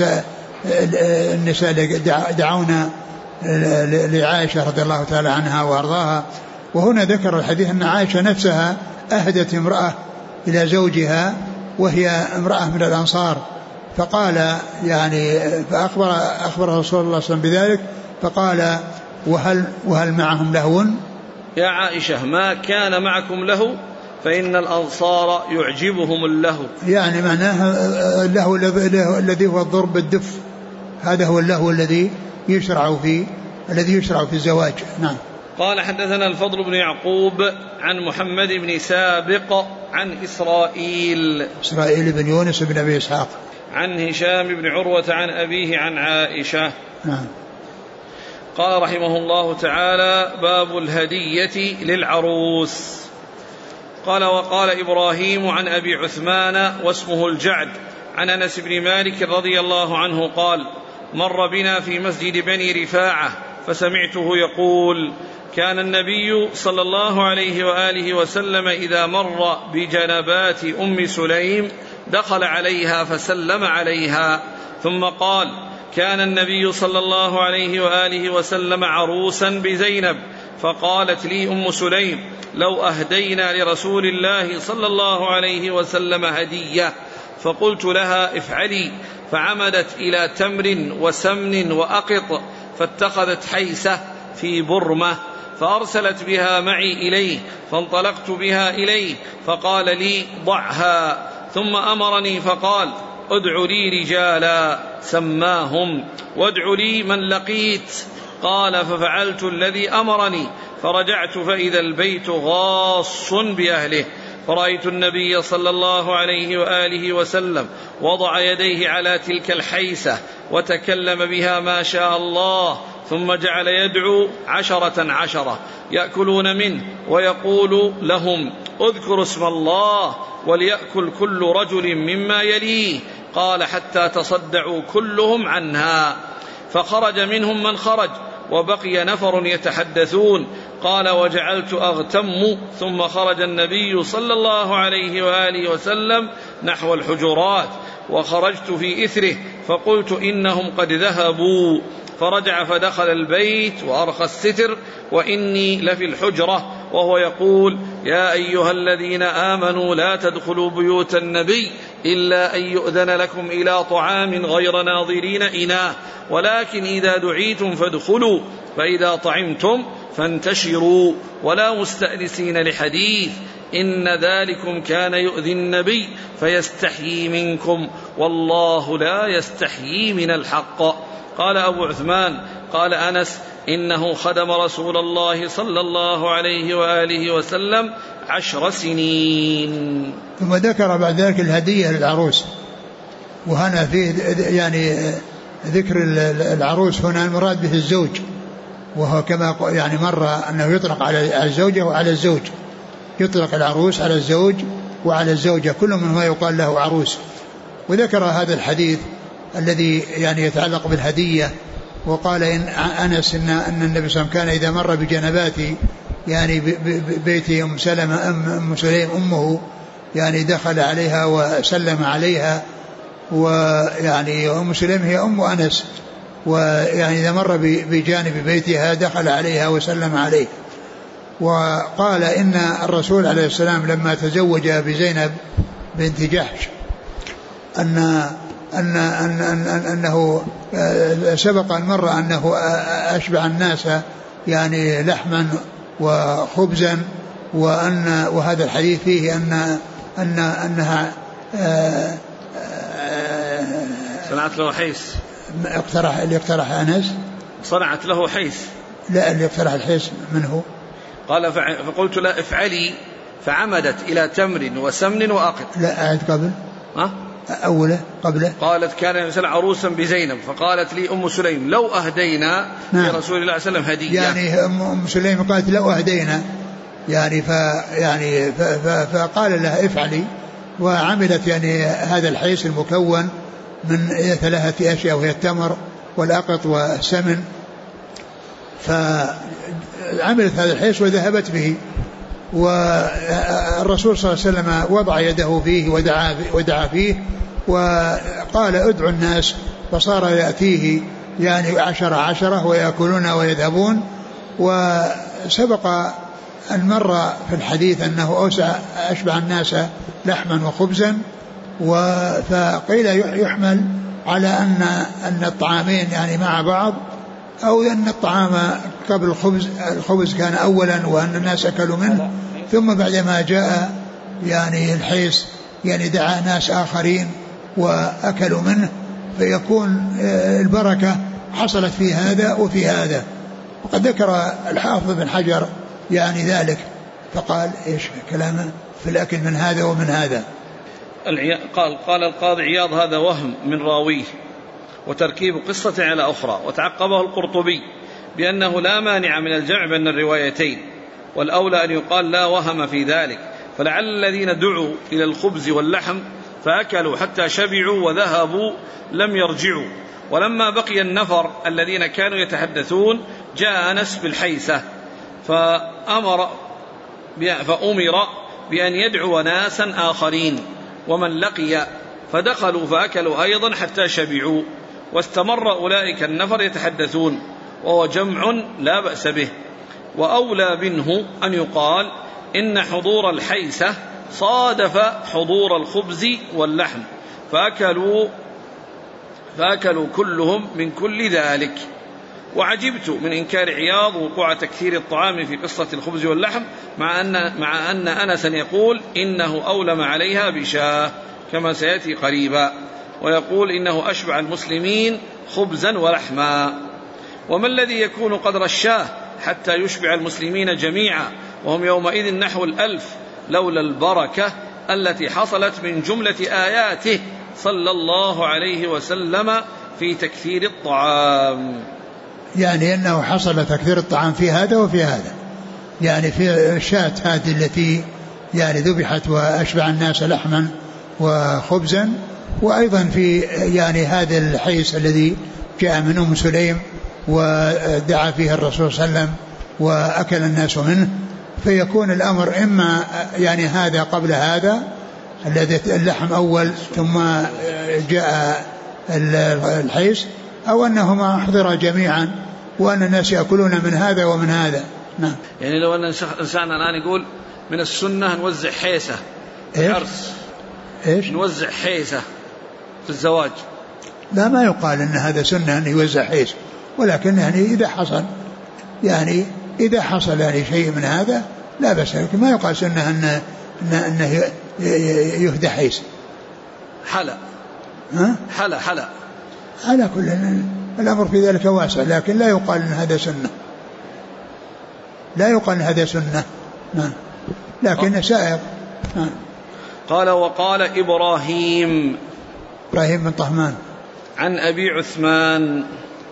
النساء دعونا لعائشة رضي الله تعالى عنها وأرضاها، وهنا ذكر الحديث أن عائشة نفسها أهدت امرأة إلى زوجها وهي امرأة من الأنصار، فقال يعني فأخبر رسول الله صلى الله عليه وسلم بذلك، فقال وهل معهم لهو؟ يا عائشة ما كان معكم له؟ فإن الأنصار يعجبهم اللهو. يعني معناه اللهو الذي هو الضرب بالدف، هذا هو اللهو الذي يشرع في الزواج. نعم. قال حدثنا الفضل بن يعقوب عن محمد بن سابق عن إسرائيل بن يونس بن أبي إسحاق عن هشام بن عروة عن أبيه عن عائشة. نعم. قال رحمه الله تعالى باب الهدية للعروس. قال وقال إبراهيم عن أبي عثمان واسمه الجعد عن أنس بن مالك رضي الله عنه قال مر بنا في مسجد بني رفاعة فسمعته يقول كان النبي صلى الله عليه وآله وسلم إذا مر بجنبات أم سليم دخل عليها فسلم عليها، ثم قال كان النبي صلى الله عليه وآله وسلم عروسا بزينب، فقالت لي أم سليم لو أهدينا لرسول الله صلى الله عليه وسلم هدية، فقلت لها افعلي، فعمدت إلى تمر وسمن وأقط، فاتخذت حيسة في برمة فأرسلت بها معي إليه، فانطلقت بها إليه فقال لي ضعها، ثم أمرني فقال ادع لي رجالا سماهم وادع لي من لقيت. قال ففعلت الذي أمرني، فرجعت فإذا البيت غاص بأهله، فرأيت النبي صلى الله عليه وآله وسلم وضع يديه على تلك الحيسة وتكلم بها ما شاء الله، ثم جعل يدعو 10 يأكلون منه ويقول لهم اذكروا اسم الله وليأكل كل رجل مما يليه. قال حتى تصدعوا كلهم عنها، فخرج منهم من خرج وبقي نفر يتحدثون. قال: وجعلت أغتم، ثم خرج النبي صلى الله عليه وآله وسلم نحو الحجرات، وخرجت في إثره، فقلت: إنهم قد ذهبوا. فرجع فدخل البيت وأرخى الستر، وإني لفي الحجرة، وهو يقول: يا أيها الذين آمنوا لا تدخلوا بيوت النبي إلا أن يؤذن لكم إلى طعام غير ناظرين إناه، ولكن إذا دعيتم فادخلوا، فإذا طعمتم فانتشروا ولا مستأنسين لحديث، إن ذلكم كان يؤذي النبي فيستحيي منكم، والله لا يستحيي من الحق. قال أبو عثمان: قال أنس: إنه خدم رسول الله صلى الله عليه وآله وسلم 10 سنين. ثم ذكر بعد ذلك الهدية للعروس، وهنا فيه يعني ذكر العروس هنا المراد به الزوج، وهو كما يعني مر أنه يطلق على الزوجة وعلى الزوج، يطلق العروس على الزوج وعلى الزوجة، كل منهما يقال له عروس. وذكر هذا الحديث الذي يعني يتعلق بالهدية، وقال إن أنس إن النبي صلى الله عليه وسلم كان إذا مر بجنبات يعني بيت أم سلمة أم سليم أمه يعني دخل عليها وسلم عليها، ويعني أم سليم هي أم أنس، ويعني إذا مر بجانب بيتها دخل عليها وسلم عليه. وقال إن الرسول عليه السلام لما تزوج بزينب بنت جحش أنه سبق المرة أنه أشبع الناس يعني لحما وخبزا، وهذا الحديث فيه أنها صنعت له حيث، اللي اقترح أنس صنعت له حيث، لا اللي اقترح الحيث منه. قال: فقلت: لا افعلي، فعمدت إلى تمر وسمن وأقط. لا أعد قبل أوله قبله. قالت: كان يسأل عروسا بزينب، فقالت لي أم سليم: لو أهدينا لرسول الله صلى الله عليه وسلم هدية. يعني أم سليم قالت: لو أهدينا، يعني فقال لها: افعلي، وعملت يعني هذا الحيث المكون من 3 أشياء، وهي التمر والأقط والسمن، فعملت هذا الحيث وذهبت به. والرسول صلى الله عليه وسلم وضع يده فيه ودعا فيه، وقال: ادعوا الناس، فصار يأتيه يعني 10 ويأكلون ويذهبون. وسبق أن مر في الحديث أنه أشبع الناس لحما وخبزا، فقيل يحمل على أن الطعامين يعني مع بعض، أو أن الطعام قبل الخبز كان أولا وأن الناس أكلوا منه، ثم بعدما جاء يعني الحيث يعني دعا ناس آخرين وأكلوا منه، فيكون البركة حصلت في هذا وفي هذا. وقد ذكر الحافظ بن حجر يعني ذلك، فقال إيش كلامه في الأكل من هذا ومن هذا. قال القاضي عياض: هذا وهم من راويه وتركيب قصة على أخرى. وتعقبه القرطبي بأنه لا مانع من الجمع بين الروايتين، والأولى أن يقال لا وهم في ذلك، فلعل الذين دعوا إلى الخبز واللحم فأكلوا حتى شبعوا وذهبوا لم يرجعوا، ولما بقي النفر الذين كانوا يتحدثون جاء أنس بالحيثة، فأمر بأن يدعو ناسا آخرين ومن لقي، فدخلوا فأكلوا أيضا حتى شبعوا، واستمر أولئك النفر يتحدثون، وهو جمع لا بأس به. وأولى منه أن يقال إن حضور الحيثة صادف حضور الخبز واللحم، فأكلوا كلهم من كل ذلك. وعجبت من إنكار عياض وقوع تكثير الطعام في قصة الخبز واللحم، مع أن أنسا يقول إنه أولم عليها بشاه كما سيأتي قريبا، ويقول إنه أشبع المسلمين خبزا ولحما. وما الذي يكون قدر الشاه حتى يشبع المسلمين جميعا وهم يومئذ نحو 1000 لولا البركة التي حصلت من جملة آياته صلى الله عليه وسلم في تكثير الطعام. يعني أنه حصل تكثير الطعام في هذا وفي هذا، يعني في الشاة هذه التي يعني ذبحت وأشبع الناس لحما وخبزا، وأيضا في يعني هذا الحيث الذي جاء من أم سليم ودعا فيه الرسول صلى الله عليه وسلم وأكل الناس منه، فيكون الأمر إما يعني هذا قبل هذا الذي اللحم أول ثم جاء الحيس، أو أنهما أحضر جميعا وأن الناس يأكلون من هذا ومن هذا. نعم. يعني لو أن الإنسان الآن يقول من السنة نوزع حيسة في العرس، إيش؟ نوزع حيسة في الزواج، لا ما يقال أن هذا سنة أن يوزع حيس، ولكن يعني إذا حصل يعني شيء من هذا لا بأس، لكن ما يقال سنة أنه يهدى حيس. حلا على كل الأمر في ذلك واسع، لكن لا يقال أن هذا سنة، نعم، لكن سائر. نعم. قال وقال إبراهيم بن طهمان عن أبي عثمان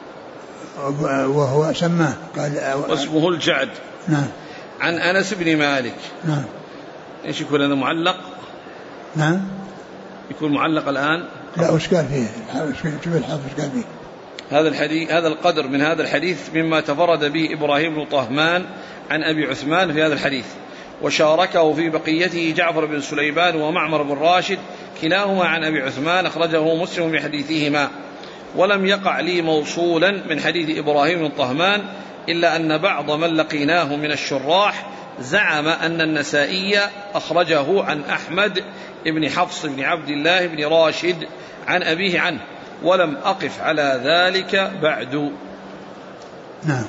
وهو سماه قال واسمه الجعد. نعم. عن أنس بن مالك. نعم. إيش يكون هذا معلق؟ نعم يكون معلق الآن. لا وش قال فيه؟ شوف الحافظ قال فيه. هذا الحديث، هذا القدر من هذا الحديث مما تفرد به إبراهيم بن طهمان عن أبي عثمان في هذا الحديث، وشاركه في بقيته جعفر بن سليمان ومعمر بن راشد كلاهما عن أبي عثمان، أخرجه مسلم بحديثهما. ولم يقع لي موصولا من حديث إبراهيم بن طهمان، إلا أن بعض من لقيناه من الشراح زعم أن النسائي أخرجه عن أحمد بن حفص بن عبد الله بن راشد عن أبيه عنه، ولم أقف على ذلك بعد. نعم.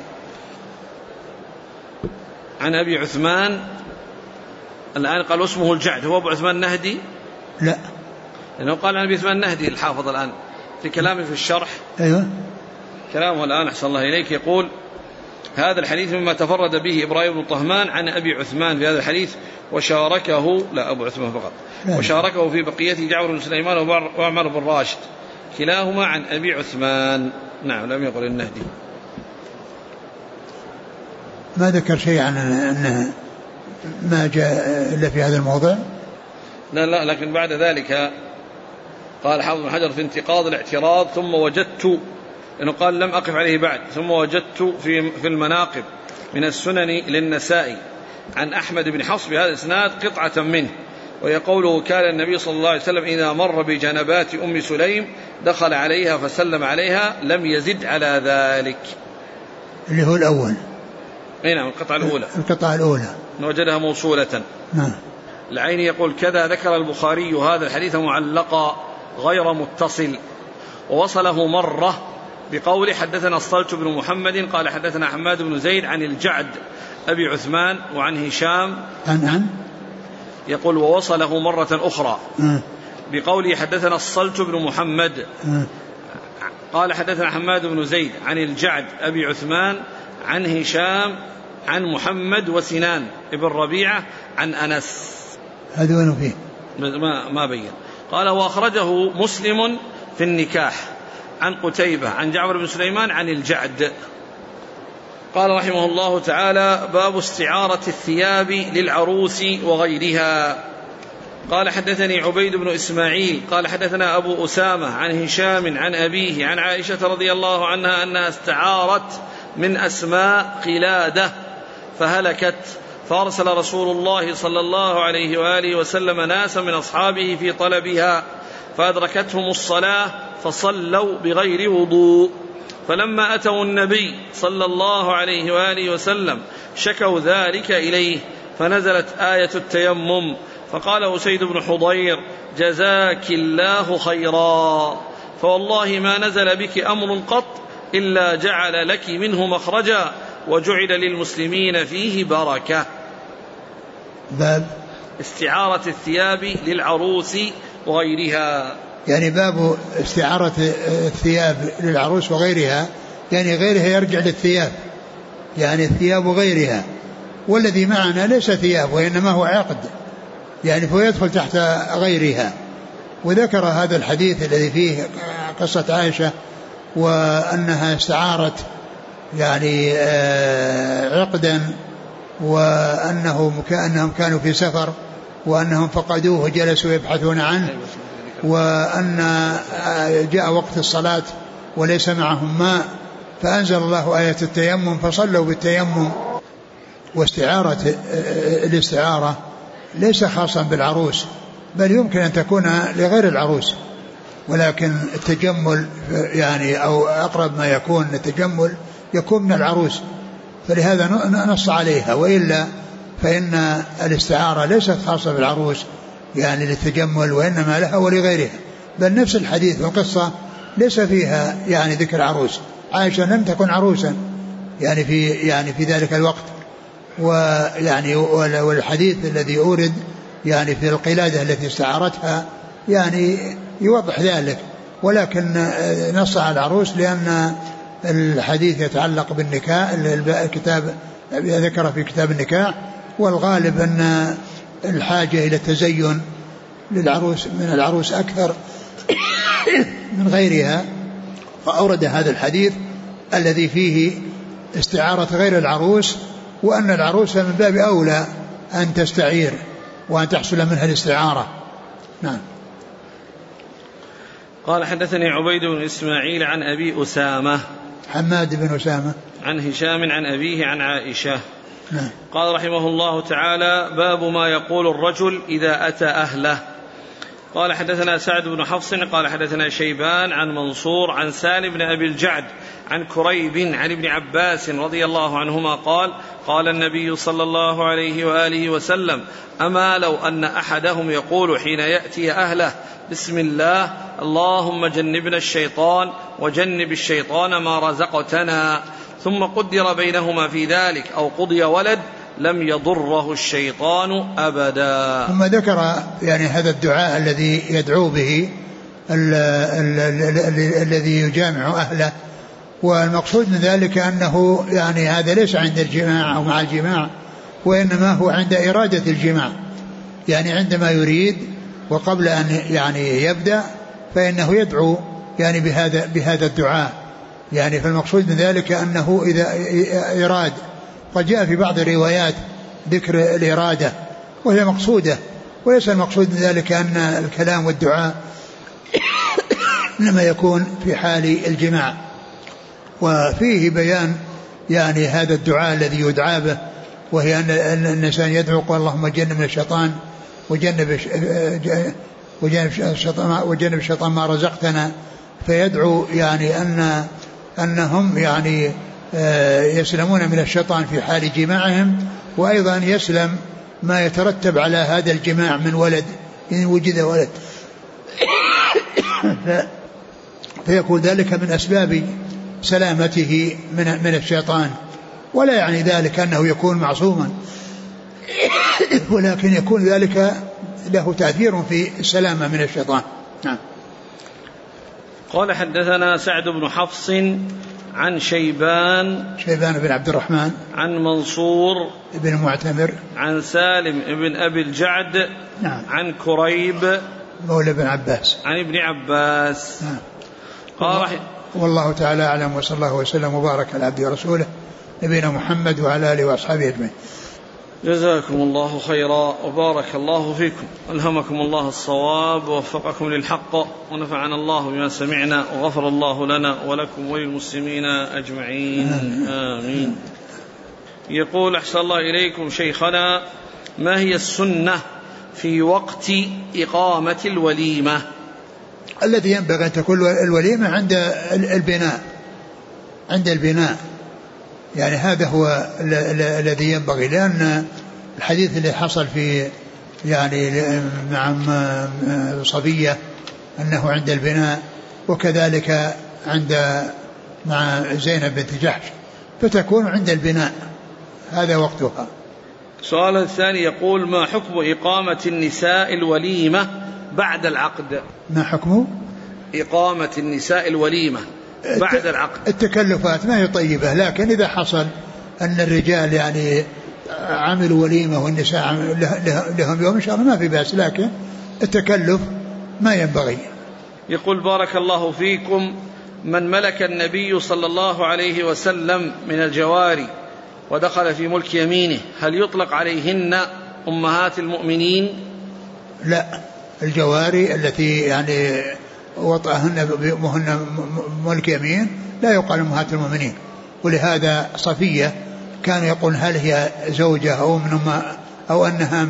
عن أبي عثمان الآن قال اسمه الجعد، هو أبو عثمان النهدي؟ لا، لأنه قال عن أبي عثمان النهدي الحافظ الآن في كلامه في الشرح. أيوة كلامه الآن أحسن الله إليك، يقول هذا الحديث مما تفرد به إبراهيم بن طهمان عن أبي عثمان في هذا الحديث، وشاركه أبو عثمان فقط، وشاركه في بقيته جعفر بن سليمان ومعمر بن راشد كلاهما عن أبي عثمان. نعم. لم يقل النهدي، ما ذكر شيء عن أنه ما جاء إلا في هذا الموضع. لا، لكن بعد ذلك قال حافظ بن حجر في انتقاض الاعتراض ثم وجدت، لأنه قال لم أقف عليه بعد، ثم وجدت في المناقب من السنن للنسائي عن أحمد بن حفص بهذا الإسناد قطعة منه، ويقوله كان النبي صلى الله عليه وسلم إذا مر بجنبات أم سليم دخل عليها فسلم عليها، لم يزد على ذلك. اللي هو الأول. نعم. القطعة الأولى وجدها موصولة. نعم. العيني يقول كذا ذكر البخاري هذا الحديث معلقا غير متصل، ووصله مرة بقول حدثنا الصلت بن محمد قال حدثنا حماد بن زيد عن الجعد أبي عثمان وعن هشام عن يقول ووصله مرة أخرى بقوله حدثنا الصلت بن محمد قال حدثنا حماد بن زيد عن الجعد أبي عثمان عن هشام عن محمد وسنان ابن ربيعة عن أنس. هذا وين فيه؟ ما بين. قال وأخرجه مسلم في النكاح عن قتيبة عن جعفر بن سليمان عن الجعد. قال رحمه الله تعالى باب استعارة الثياب للعروس وغيرها. قال حدثني عبيد بن إسماعيل قال حدثنا أبو أسامة عن هشام عن أبيه عن عائشة رضي الله عنها أنها استعارت من أسماء قلادة فهلكت، فأرسل رسول الله صلى الله عليه وآله وسلم ناسا من أصحابه في طلبها، فأدركتهم الصلاة فصلوا بغير وضوء، فلما أتوا النبي صلى الله عليه وآله وسلم شكوا ذلك إليه، فنزلت آية التيمم، فقال أسيد بن حضير جزاك الله خيرا، فوالله ما نزل بك أمر قط إلا جعل لك منه مخرجا وجعل للمسلمين فيه بركة. باب استعارة الثياب للعروس وغيرها، يعني باب استعارة الثياب للعروس وغيرها، يعني غيرها يرجع للثياب، يعني الثياب وغيرها، والذي معنا ليس ثياب وإنما هو عقد، يعني فهو يدخل تحت غيرها. وذكر هذا الحديث الذي فيه قصة عائشة وأنها استعارت يعني عقدا، وأنهم كانوا في سفر وأنهم فقدوه وجلسوا يبحثون عنه، وأن جاء وقت الصلاة وليس معهم ماء، فأنزل الله آية التيمم فصلوا بالتيمم واستعارة الاستعارة ليس خاصا بالعروس، بل يمكن أن تكون لغير العروس، ولكن التجمل يعني أو أقرب ما يكون التجمل يكون من العروس، فلهذا نص عليها. وإلا فإن الاستعارة ليست خاصة بالعروس يعني للتجمل، وإنما لها ولغيرها. بل نفس الحديث والقصة ليس فيها يعني ذكر عروس. عائشة لم تكن عروسا يعني في ذلك الوقت، ويعني والحديث الذي أورد يعني في القلادة التي استعارتها يعني يوضح ذلك، ولكن نص على العروس لأن الحديث يتعلق بالنكاح. الكتاب ذكر في كتاب النكاح، والغالب أن الحاجة إلى التزين للعروس من العروس أكثر من غيرها، فأورد هذا الحديث الذي فيه استعارة غير العروس، وأن العروس من باب أولى أن تستعير وأن تحصل منها الاستعارة. نعم. قال حدثني عبيد بن إسماعيل عن أبي أسامة حماد بن أسامة عن هشام عن أبيه عن عائشة. نعم. قال رحمه الله تعالى: باب ما يقول الرجل إذا أتى أهله. قال حدثنا سعد بن حفص قال حدثنا شيبان عن منصور عن سالم بن أبي الجعد عن كريب عن ابن عباس رضي الله عنهما قال: قال النبي صلى الله عليه وآله وسلم: أما لو أن أحدهم يقول حين يأتي أهله: بسم الله اللهم جنبنا الشيطان وجنب الشيطان ما رزقتنا، ثم قدر بينهما في ذلك أو قضي ولد، لم يضره الشيطان أبدا. ثم ذكر يعني هذا الدعاء الذي يدعو به الذي يجامع أهله، والمقصود من ذلك أنه يعني هذا ليس عند الجماع أو مع الجماع، وإنما هو عند إرادة الجماع، يعني عندما يريد وقبل أن يعني يبدأ فإنه يدعو يعني بهذا الدعاء. يعني فالمقصود من ذلك أنه إذا إراد، قد جاء في بعض الروايات ذكر الإرادة وهي مقصودة، وليس المقصود من ذلك أن الكلام والدعاء إنما يكون في حال الجماع. وفيه بيان يعني هذا الدعاء الذي يدعى به، وهي أن الإنسان يدعو: قال اللهم جنبنا الشيطان وجنب الشيطان ما رزقتنا. فيدعو يعني أنهم يعني يسلمون من الشيطان في حال جماعهم، وأيضا يسلم ما يترتب على هذا الجماع من ولد إن وجد ولد فيكون ذلك من أسباب سلامته من الشيطان. ولا يعني ذلك أنه يكون معصوما، ولكن يكون ذلك له تأثير في السلامة من الشيطان. نعم. قال حدثنا سعد بن حفص عن شيبان بن عبد الرحمن عن منصور بن معتمر عن سالم بن أبي الجعد. نعم. عن كريب مولى بن عباس عن ابن عباس. نعم. قال والله تعالى أعلم، وصلى الله وسلم وبارك على عبده ورسوله نبينا محمد وعلى آله وأصحابه أجمعين. جزاكم الله خيرا وبارك الله فيكم، ألهمكم الله الصواب ووفقكم للحق، ونفعنا الله بما سمعنا، وغفر الله لنا ولكم وللمسلمين أجمعين. آمين. يقول: أحسن الله إليكم شيخنا، ما هي السنة في وقت إقامة الوليمة؟ الذي ينبغي أن تكون الوليمة عند البناء، يعني هذا هو الذي ينبغي، لأن الحديث اللي حصل في يعني مع صبية أنه عند البناء، وكذلك مع زينب بنت جحش، فتكون عند البناء، هذا وقتها. السؤال الثاني يقول: ما حكم إقامة النساء الوليمة بعد العقد؟ ما حكم إقامة النساء الوليمة بعد العقد؟ التكلفات ما هي طيبة، لكن إذا حصل أن الرجال يعني عملوا وليمة والنساء لهم يوم إن شاء الله ما في بأس، لكن التكلف ما ينبغي. يقول: بارك الله فيكم، من ملك النبي صلى الله عليه وسلم من الجواري ودخل في ملك يمينه، هل يطلق عليهن أمهات المؤمنين؟ لا، الجواري التي يعني وطأهن ملك يمين لا يقال أمهات المؤمنين. ولهذا صفية كانوا يقول هل هي زوجة أو أنها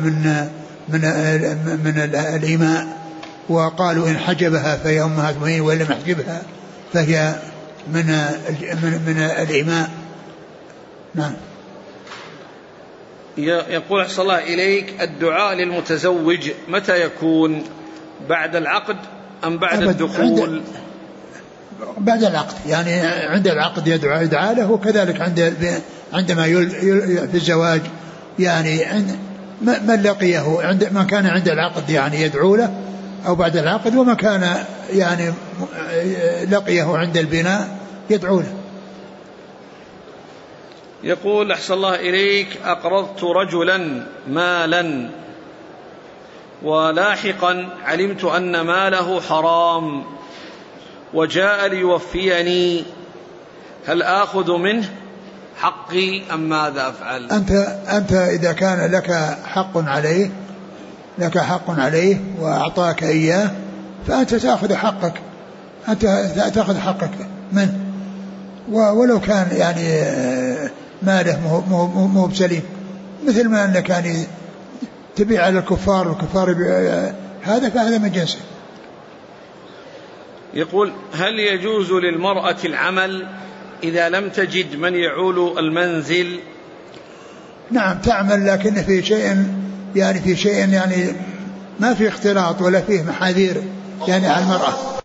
من الإماء، وقالوا إن حجبها فهي أمهات المؤمنين وإن لم يحجبها فهي من الإماء. نعم. يقول أحسن الله إليك، الدعاء للمتزوج متى يكون؟ بعد العقد أم بعد الدخول؟ بعد العقد، يعني عند العقد يدعى له، وكذلك عندما في الزواج، يعني من لقيه من كان عند العقد يعني يدعو له، أو بعد العقد، وما كان يعني لقيه عند البناء يدعو له. يقول أحسن الله إليك، أقرضت رجلا مالا ولاحقا علمت أن ماله حرام وجاء ليوفيني، هل آخذ منه حقي أم ماذا أفعل؟ أنت إذا كان لك حق عليه وأعطاك إياه، فأنت تأخذ حقك، تأخذ حقك منه، ولو كان يعني ماله مو بسليم، مثل ما أنك يعني تبيع على الكفار والكفار فهذا من جنسه. يقول هل يجوز للمرأة العمل إذا لم تجد من يعول المنزل؟ نعم تعمل، لكن في شيء يعني ما في اختلاط ولا فيه محاذير يعني على المرأة.